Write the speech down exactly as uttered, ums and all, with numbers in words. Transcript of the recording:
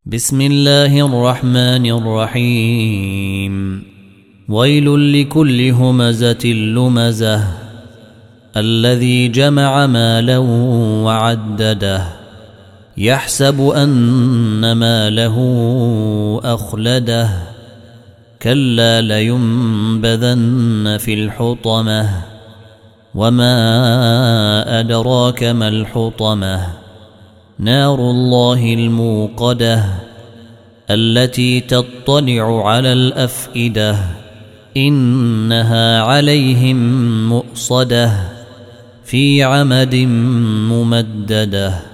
بسم الله الرحمن الرحيم ويل لكل همزة لمزة الذي جمع مالا وعدده يحسب أن ماله أخلده كلا لينبذن في الحطمة وما أدراك ما الحطمة نار الله الموقدة التي تطلع على الأفئدة إنها عليهم مؤصدة في عمد ممدده.